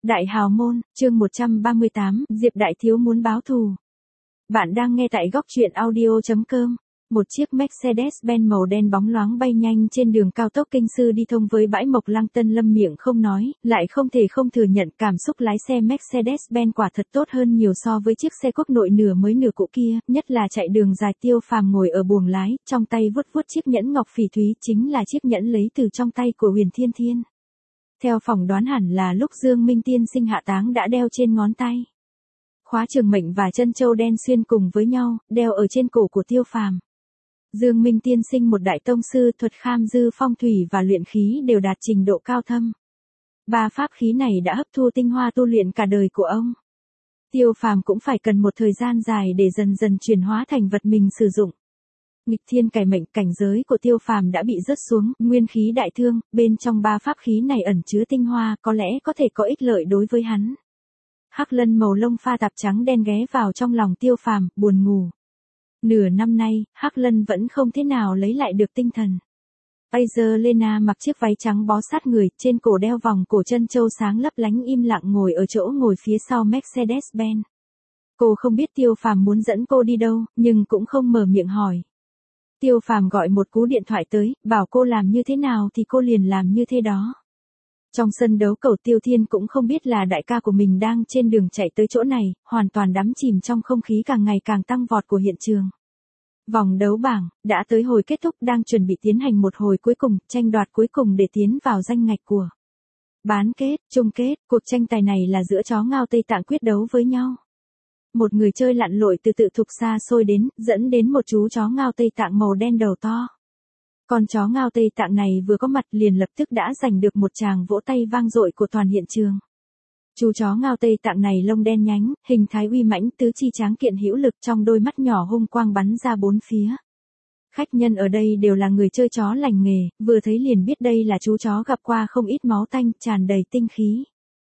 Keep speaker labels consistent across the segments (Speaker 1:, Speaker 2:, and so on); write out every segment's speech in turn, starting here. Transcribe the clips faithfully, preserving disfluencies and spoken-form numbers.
Speaker 1: Đại hào môn, chương một trăm ba mươi tám, Diệp Đại Thiếu muốn báo thù. Bạn đang nghe tại góc truyện audio chấm com. Một chiếc Mercedes-Benz màu đen bóng loáng bay nhanh trên đường cao tốc Kinh Sư đi thông với bãi Mộc Lăng. Tân Lâm miệng không nói, lại không thể không thừa nhận cảm xúc lái xe Mercedes-Benz quả thật tốt hơn nhiều so với chiếc xe quốc nội nửa mới nửa cũ kia, nhất là chạy đường dài. Tiêu Phàm ngồi ở buồng lái, trong tay vuốt vuốt chiếc nhẫn ngọc phỉ thúy, chính là chiếc nhẫn lấy từ trong tay của Huyền Thiên Thiên. Theo phỏng đoán hẳn là lúc Dương Minh tiên sinh hạ táng đã đeo trên ngón tay. Khóa trường mệnh và chân châu đen xuyên cùng với nhau, đeo ở trên cổ của Tiêu Phàm. Dương Minh tiên sinh một đại tông sư, thuật kham dư phong thủy và luyện khí đều đạt trình độ cao thâm. Ba pháp khí này đã hấp thu tinh hoa tu luyện cả đời của ông. Tiêu Phàm cũng phải cần một thời gian dài để dần dần chuyển hóa thành vật mình sử dụng. Nghịch thiên cải mệnh, cảnh giới của Tiêu Phàm đã bị rớt xuống, nguyên khí đại thương, bên trong ba pháp khí này ẩn chứa tinh hoa, có lẽ có thể có ích lợi đối với hắn. Hắc lân màu lông pha tạp trắng đen ghé vào trong lòng Tiêu Phàm, buồn ngủ. Nửa năm nay, Hắc lân vẫn không thế nào lấy lại được tinh thần. Azelena mặc chiếc váy trắng bó sát người, trên cổ đeo vòng cổ chân châu sáng lấp lánh, im lặng ngồi ở chỗ ngồi phía sau Mercedes-Benz. Cô không biết Tiêu Phàm muốn dẫn cô đi đâu, nhưng cũng không mở miệng hỏi. Tiêu Phàm gọi một cú điện thoại tới, bảo cô làm như thế nào thì cô liền làm như thế đó. Trong sân đấu cầu, Tiêu Thiên cũng không biết là đại ca của mình đang trên đường chạy tới chỗ này, hoàn toàn đắm chìm trong không khí càng ngày càng tăng vọt của hiện trường. Vòng đấu bảng đã tới hồi kết thúc, đang chuẩn bị tiến hành một hồi cuối cùng, tranh đoạt cuối cùng để tiến vào danh ngạch của bán kết, chung kết. Cuộc tranh tài này là giữa chó ngao Tây Tạng quyết đấu với nhau. Một người chơi lặn lội từ tự thục xa xôi đến, dẫn đến một chú chó ngao Tây Tạng màu đen đầu to. Con chó ngao Tây Tạng này vừa có mặt liền lập tức đã giành được một tràng vỗ tay vang dội của toàn hiện trường. Chú chó ngao Tây Tạng này lông đen nhánh, hình thái uy mãnh, tứ chi tráng kiện hữu lực, trong đôi mắt nhỏ hung quang bắn ra bốn phía. Khách nhân ở đây đều là người chơi chó lành nghề, vừa thấy liền biết đây là chú chó gặp qua không ít máu tanh, tràn đầy tinh khí.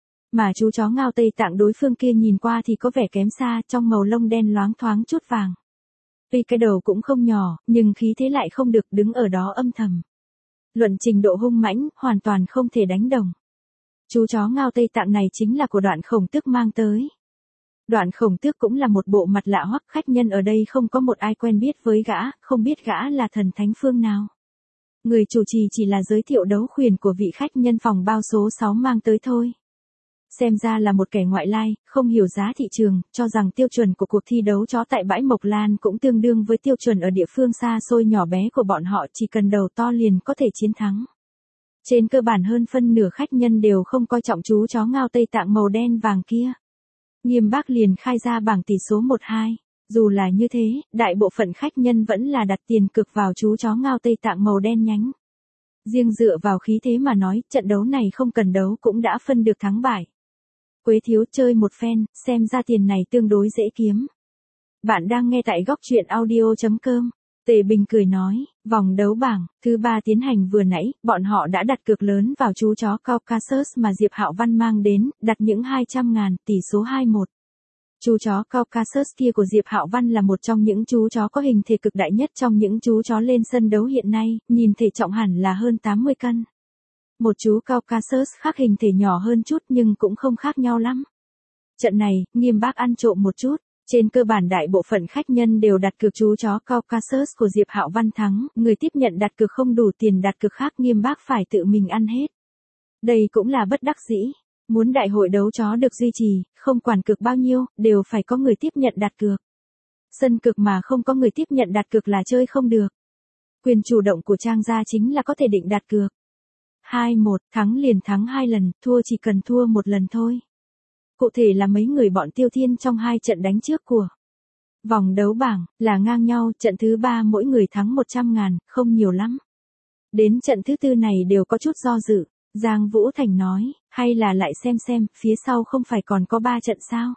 Speaker 1: Mà chú chó ngao Tây Tạng đối phương kia nhìn qua thì có vẻ kém xa, trong màu lông đen loáng thoáng chút vàng. Tuy cái đầu cũng không nhỏ, nhưng khí thế lại không được, đứng ở đó âm thầm. Luận trình độ hung mãnh, hoàn toàn không thể đánh đồng. Chú chó ngao Tây Tạng này chính là của Đoạn Khổng Tước mang tới. Đoạn Khổng Tước cũng là một bộ mặt lạ hoắc, khách nhân ở đây không có một ai quen biết với gã, không biết gã là thần thánh phương nào. Người chủ trì chỉ là giới thiệu đấu khuyển của vị khách nhân phòng bao số sáu mang tới thôi. Xem ra là một kẻ ngoại lai, không hiểu giá thị trường, cho rằng tiêu chuẩn của cuộc thi đấu chó tại bãi Mộc Lan cũng tương đương với tiêu chuẩn ở địa phương xa xôi nhỏ bé của bọn họ, chỉ cần đầu to liền có thể chiến thắng. Trên cơ bản hơn phân nửa khách nhân đều không coi trọng chú chó ngao Tây Tạng màu đen vàng kia. Nghiêm Bác liền khai ra bảng tỷ số một hai. Dù là như thế, đại bộ phận khách nhân vẫn là đặt tiền cược vào chú chó ngao Tây Tạng màu đen nhánh. Riêng dựa vào khí thế mà nói, trận đấu này không cần đấu cũng đã phân được thắng bại. Quế thiếu chơi một phen, xem ra tiền này tương đối dễ kiếm. Bạn đang nghe tại góc truyện audio chấm com. Tề Bình cười nói, vòng đấu bảng thứ ba tiến hành vừa nãy, bọn họ đã đặt cược lớn vào chú chó Caucasus mà Diệp Hạo Văn mang đến, đặt những hai trăm ngàn, tỷ số hai một. Chú chó Caucasus kia của Diệp Hạo Văn là một trong những chú chó có hình thể cực đại nhất trong những chú chó lên sân đấu hiện nay, nhìn thể trọng hẳn là hơn tám mươi cân. Một chú Caucasus khác hình thể nhỏ hơn chút nhưng cũng không khác nhau lắm. Trận này, Nghiêm Bác ăn trộm một chút. Trên cơ bản đại bộ phận khách nhân đều đặt cược chú chó Caucasus của Diệp Hạo Văn thắng, người tiếp nhận đặt cược không đủ tiền đặt cược khác Nghiêm Bác phải tự mình ăn hết. Đây cũng là bất đắc dĩ, muốn đại hội đấu chó được duy trì, không quản cược bao nhiêu, đều phải có người tiếp nhận đặt cược. Sân cược mà không có người tiếp nhận đặt cược là chơi không được. Quyền chủ động của Trang gia chính là có thể định đặt cược. hai một, thắng liền thắng hai lần, thua chỉ cần thua một lần thôi. Cụ thể là mấy người bọn Tiêu Thiên trong hai trận đánh trước của vòng đấu bảng, là ngang nhau, trận thứ ba mỗi người thắng một trăm ngàn, không nhiều lắm. Đến trận thứ tư này đều có chút do dự, Giang Vũ Thành nói, hay là lại xem xem, phía sau không phải còn có ba trận sao?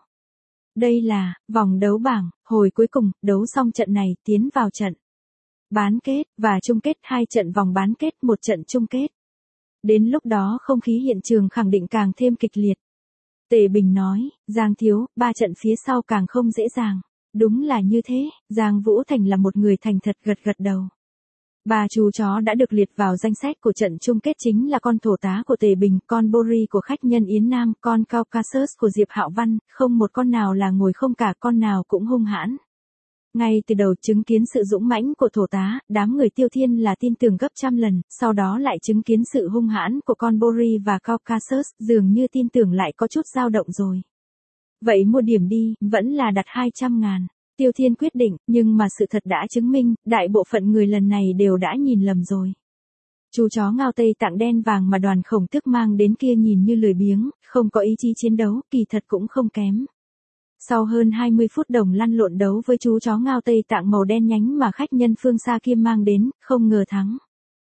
Speaker 1: Đây là vòng đấu bảng, hồi cuối cùng, đấu xong trận này, tiến vào trận bán kết, và chung kết, hai trận vòng bán kết, một trận chung kết. Đến lúc đó không khí hiện trường khẳng định càng thêm kịch liệt. Tề Bình nói, Giang thiếu, ba trận phía sau càng không dễ dàng. Đúng là như thế, Giang Vũ Thành là một người thành thật gật gật đầu. Ba chú chó đã được liệt vào danh sách của trận chung kết chính là con thổ tá của Tề Bình, con Bori của khách nhân Yến Nam, con Caucasus của Diệp Hạo Văn, không một con nào là ngồi không cả, con nào cũng hung hãn. Ngay từ đầu chứng kiến sự dũng mãnh của thổ tá, đám người Tiêu Thiên là tin tưởng gấp trăm lần, sau đó lại chứng kiến sự hung hãn của con Bori và Caucasus, dường như tin tưởng lại có chút dao động rồi. Vậy mua điểm đi, vẫn là đặt hai trăm ngàn. Tiêu Thiên quyết định, nhưng mà sự thật đã chứng minh, đại bộ phận người lần này đều đã nhìn lầm rồi. Chú chó Ngao Tây Tạng đen vàng mà Đoàn Khổng Tước mang đến kia nhìn như lười biếng, không có ý chí chiến đấu, kỳ thật cũng không kém. Sau hơn hai mươi phút đồng lăn lộn đấu với chú chó Ngao Tây Tạng màu đen nhánh mà khách nhân phương xa kia mang đến, không ngờ thắng.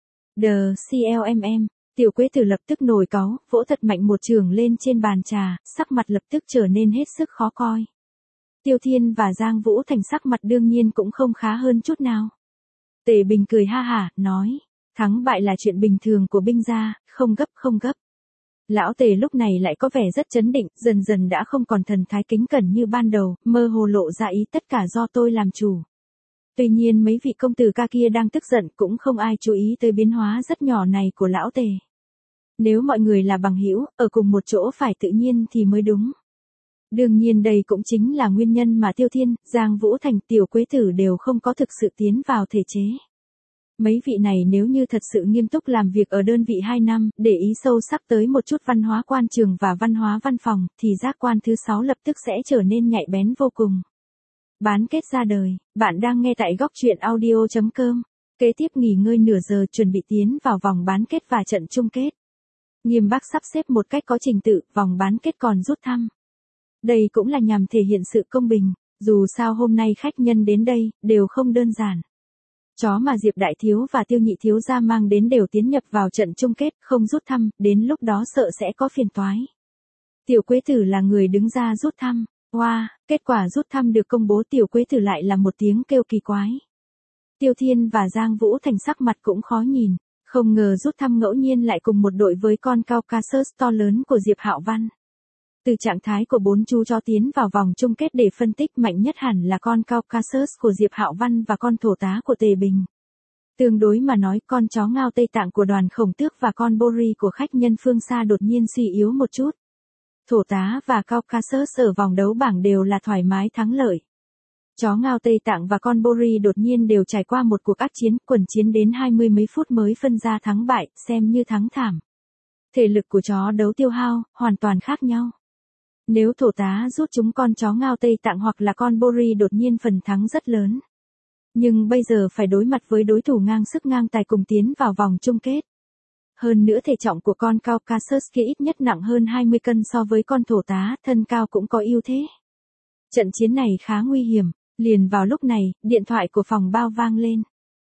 Speaker 1: The xê lờ em em, Tiểu Quế Tử lập tức nổi cáu, vỗ thật mạnh một chưởng lên trên bàn trà, sắc mặt lập tức trở nên hết sức khó coi. Tiêu Thiên và Giang Vũ Thành sắc mặt đương nhiên cũng không khá hơn chút nào. Tề Bình cười ha hả, nói, thắng bại là chuyện bình thường của binh gia, không gấp không gấp. Lão Tề lúc này lại có vẻ rất chấn định, dần dần đã không còn thần thái kính cẩn như ban đầu, mơ hồ lộ ra ý tất cả do tôi làm chủ. Tuy nhiên mấy vị công tử ca kia đang tức giận cũng không ai chú ý tới biến hóa rất nhỏ này của Lão Tề. Nếu mọi người là bằng hữu, ở cùng một chỗ phải tự nhiên thì mới đúng. Đương nhiên đây cũng chính là nguyên nhân mà Tiêu Thiên, Giang Vũ Thành, Tiểu Quế Tử đều không có thực sự tiến vào thể chế. Mấy vị này nếu như thật sự nghiêm túc làm việc ở đơn vị hai năm, để ý sâu sắc tới một chút văn hóa quan trường và văn hóa văn phòng, thì giác quan thứ sáu lập tức sẽ trở nên nhạy bén vô cùng. Bán kết ra đời, bạn đang nghe tại góc truyện audio chấm com. Kế tiếp nghỉ ngơi nửa giờ chuẩn bị tiến vào vòng bán kết và trận chung kết. Nghiêm Bắc sắp xếp một cách có trình tự, vòng bán kết còn rút thăm. Đây cũng là nhằm thể hiện sự công bình, dù sao hôm nay khách nhân đến đây, đều không đơn giản. Chó mà Diệp Đại Thiếu và Tiêu Nhị Thiếu gia mang đến đều tiến nhập vào trận chung kết, không rút thăm, đến lúc đó sợ sẽ có phiền toái. Tiểu Quế Tử là người đứng ra rút thăm. Wow, kết quả rút thăm được công bố, Tiểu Quế Tử lại là một tiếng kêu kỳ quái. Tiêu Thiên và Giang Vũ Thành sắc mặt cũng khó nhìn, không ngờ rút thăm ngẫu nhiên lại cùng một đội với con Caucasus to lớn của Diệp Hạo Văn. Từ trạng thái của bốn chú chó tiến vào vòng chung kết để phân tích, mạnh nhất hẳn là con Caucasus của Diệp Hạo Văn và con thổ tá của Tề Bình. Tương đối mà nói, con chó Ngao Tây Tạng của Đoàn Khổng Tước và con Bori của khách nhân phương xa đột nhiên suy yếu một chút. Thổ tá và Caucasus ở vòng đấu bảng đều là thoải mái thắng lợi. Chó Ngao Tây Tạng và con Bori đột nhiên đều trải qua một cuộc ác chiến, quần chiến đến hai mươi mấy phút mới phân ra thắng bại, xem như thắng thảm. Thể lực của chó đấu tiêu hao, hoàn toàn khác nhau. Nếu thổ tá rút chúng con chó Ngao Tây Tạng hoặc là con Bori đột nhiên phần thắng rất lớn. Nhưng bây giờ phải đối mặt với đối thủ ngang sức ngang tài cùng tiến vào vòng chung kết. Hơn nữa thể trọng của con Caucasus kia ít nhất nặng hơn hai mươi cân so với con thổ tá, thân cao cũng có ưu thế. Trận chiến này khá nguy hiểm, liền vào lúc này, điện thoại của phòng bao vang lên.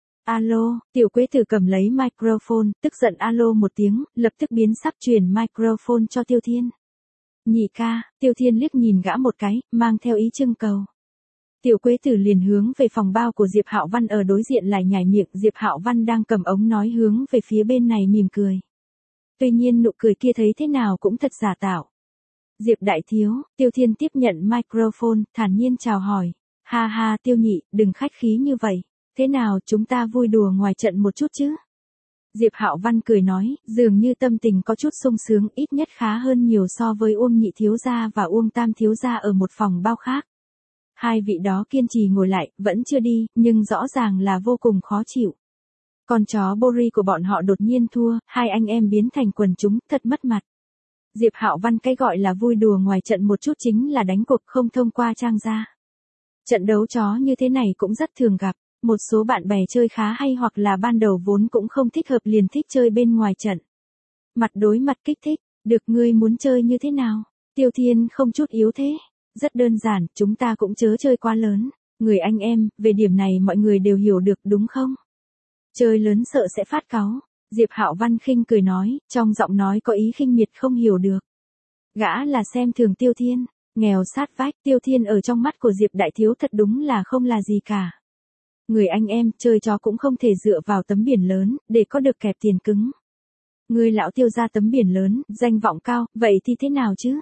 Speaker 1: Alo, Tiểu Quế Tử cầm lấy microphone, tức giận alo một tiếng, lập tức biến sắc truyền microphone cho Tiêu Thiên. Nhị ca, Tiêu Thiên liếc nhìn gã một cái, mang theo ý trưng cầu. Tiểu Quế Tử liền hướng về phòng bao của Diệp Hạo Văn ở đối diện lại nhảy miệng, Diệp Hạo Văn đang cầm ống nói hướng về phía bên này mỉm cười. Tuy nhiên nụ cười kia thấy thế nào cũng thật giả tạo. Diệp Đại Thiếu, Tiêu Thiên tiếp nhận microphone, thản nhiên chào hỏi. Ha ha Tiêu Nhị, đừng khách khí như vậy, thế nào chúng ta vui đùa ngoài trận một chút chứ? Diệp Hạo Văn cười nói, dường như tâm tình có chút sung sướng, ít nhất khá hơn nhiều so với Uông Nhị Thiếu gia và Uông Tam Thiếu gia ở một phòng bao khác. Hai vị đó kiên trì ngồi lại, vẫn chưa đi, nhưng rõ ràng là vô cùng khó chịu. Con chó Bori của bọn họ đột nhiên thua, hai anh em biến thành quần chúng, thật mất mặt. Diệp Hạo Văn cái gọi là vui đùa ngoài trận một chút chính là đánh cuộc không thông qua trang gia. Trận đấu chó như thế này cũng rất thường gặp, một số bạn bè chơi khá hay hoặc là ban đầu vốn cũng không thích hợp liền thích chơi bên ngoài trận. Mặt đối mặt kích thích, được ngươi muốn chơi như thế nào? Tiêu Thiên không chút yếu thế. Rất đơn giản, chúng ta cũng chớ chơi quá lớn. Người anh em, về điểm này mọi người đều hiểu được đúng không? Chơi lớn sợ sẽ phát cáu. Diệp Hạo Văn khinh cười nói, trong giọng nói có ý khinh miệt không hiểu được. Gã là xem thường Tiêu Thiên, nghèo sát vách, Tiêu Thiên ở trong mắt của Diệp Đại Thiếu thật đúng là không là gì cả. Người anh em, chơi chó cũng không thể dựa vào tấm biển lớn, để có được kẹp tiền cứng. Người lão Tiêu ra tấm biển lớn, danh vọng cao, vậy thì thế nào chứ?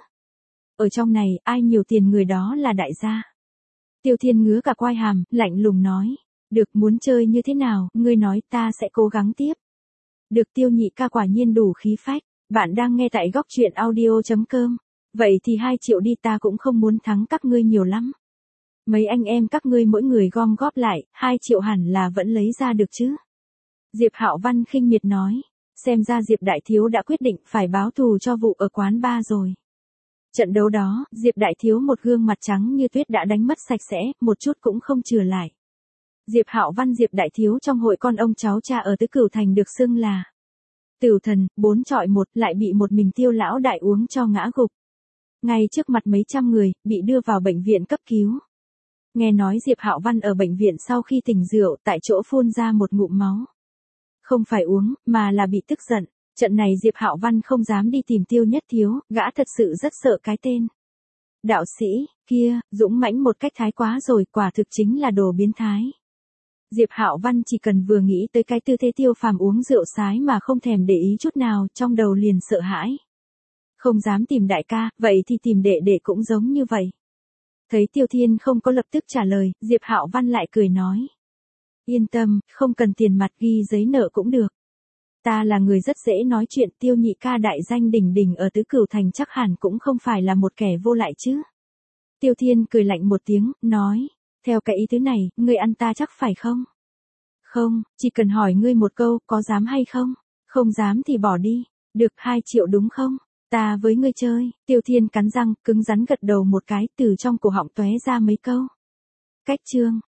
Speaker 1: Ở trong này, ai nhiều tiền người đó là đại gia. Tiêu Thiên ngứa cả quai hàm, lạnh lùng nói. Được, muốn chơi như thế nào, ngươi nói, ta sẽ cố gắng tiếp. Được, Tiêu nhị ca quả nhiên đủ khí phách. Bạn đang nghe tại góc truyện audio.com. Vậy thì hai triệu đi, ta cũng không muốn thắng các ngươi nhiều lắm. Mấy anh em các ngươi mỗi người gom góp lại, hai triệu hẳn là vẫn lấy ra được chứ. Diệp Hạo Văn khinh miệt nói. Xem ra Diệp Đại Thiếu đã quyết định phải báo thù cho vụ ở quán bar rồi. Trận đấu đó, Diệp Đại Thiếu một gương mặt trắng như tuyết đã đánh mất sạch sẽ, một chút cũng không chừa lại. Diệp Hạo Văn Diệp Đại Thiếu trong hội con ông cháu cha ở Tứ Cửu Thành được xưng là Tửu Thần, bốn chọi một, lại bị một mình Tiêu lão đại uống cho ngã gục. Ngay trước mặt mấy trăm người, bị đưa vào bệnh viện cấp cứu. Nghe nói Diệp Hạo Văn ở bệnh viện sau khi tỉnh rượu tại chỗ phun ra một ngụm máu. Không phải uống, mà là bị tức giận. Trận này Diệp Hạo Văn không dám đi tìm Tiêu Nhất Thiếu, gã thật sự rất sợ cái tên. Đạo sĩ, kia, dũng mãnh một cách thái quá rồi, quả thực chính là đồ biến thái. Diệp Hạo Văn chỉ cần vừa nghĩ tới cái tư thế Tiêu Phàm uống rượu sái mà không thèm để ý chút nào, trong đầu liền sợ hãi. Không dám tìm đại ca, vậy thì tìm đệ đệ cũng giống như vậy. Thấy Tiêu Thiên không có lập tức trả lời, Diệp Hạo Văn lại cười nói. Yên tâm, không cần tiền mặt, ghi giấy nợ cũng được. Ta là người rất dễ nói chuyện, Tiêu nhị ca đại danh đỉnh đỉnh ở Tứ Cửu Thành chắc hẳn cũng không phải là một kẻ vô lại chứ. Tiêu Thiên cười lạnh một tiếng, nói. Theo cái ý tứ này, ngươi ăn ta chắc phải không? Không, chỉ cần hỏi ngươi một câu, có dám hay không? Không dám thì bỏ đi. Được, hai triệu đúng không? Ta với ngươi chơi. Tiêu Thiên cắn răng, cứng rắn gật đầu một cái, từ trong cổ họng tóe ra mấy câu. Cách chương.